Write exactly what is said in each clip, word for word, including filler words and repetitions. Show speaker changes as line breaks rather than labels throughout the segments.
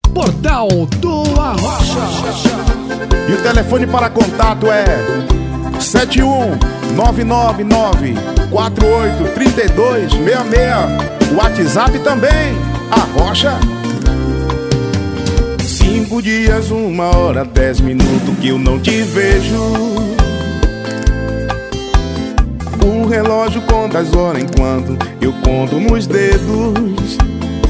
Portal do Arrocha.
E o telefone para contato é sete um nove nove nove quatro oito três dois seis seis. O WhatsApp também, Arrocha. Cinco dias, uma hora, dez minutos que eu não te vejo. O relógio conta as horas enquanto eu conto nos dedos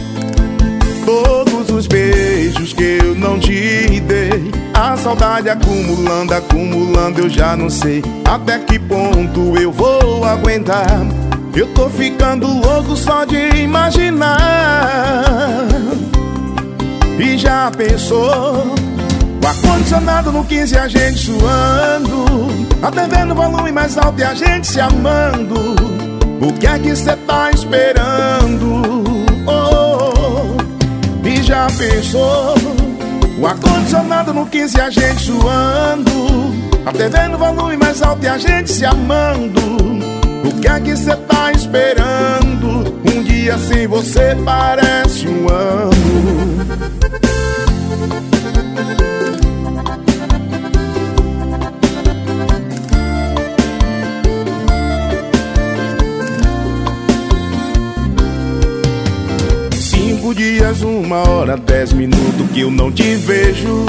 todos os beijos que eu não te dei. A saudade acumulando, acumulando, eu já não sei até que ponto eu vou aguentar. Eu tô ficando louco só de imaginar. E já pensou? O ar-condicionado no quinze, a gente suando, a T V no volume mais alto e a gente se amando. O que é que cê tá esperando? Oh, e já pensou? O ar-condicionado no quinze, a gente suando, a T V no volume mais alto e a gente se amando. O que é que cê tá esperando? Um dia sem você parece um ano. Cinco dias, uma hora, dez minutos que eu não te vejo.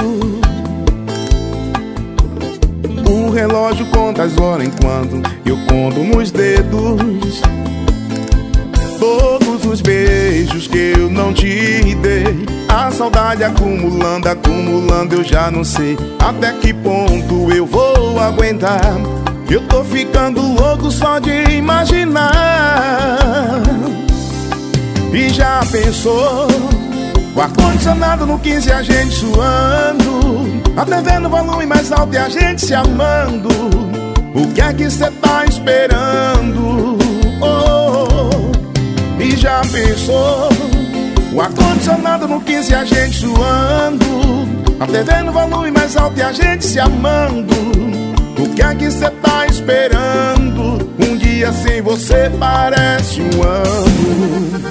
O relógio conta as horas enquanto eu conto nos dedos todos os beijos que eu não te dei. A saudade acumulando, acumulando, eu já não sei até que ponto eu vou aguentar. Eu tô ficando louco só de imaginar. E já pensou? O ar-condicionado no quinze, a gente suando, a T V no volume mais alto e a gente se amando. O que é que cê tá esperando? Oh, e já pensou? O ar-condicionado no quinze, a gente suando, a T V no volume mais alto e a gente se amando. O que é que cê tá esperando? Um dia sem você parece um ano.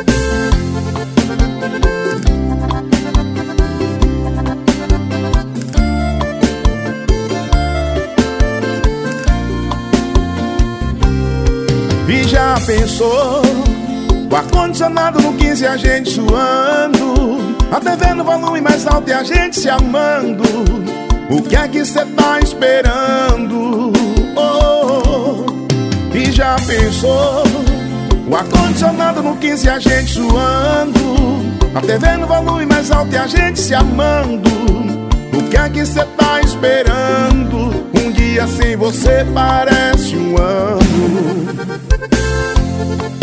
E já pensou? O ar-condicionado no quinze, a gente suando, a T V no volume mais alto e a gente se amando. O que é que cê tá esperando? Oh, e já pensou? O ar-condicionado no quinze, a gente suando, a T V no volume mais alto e a gente se amando. O que é que cê tá esperando? Um dia sem você parece um ano.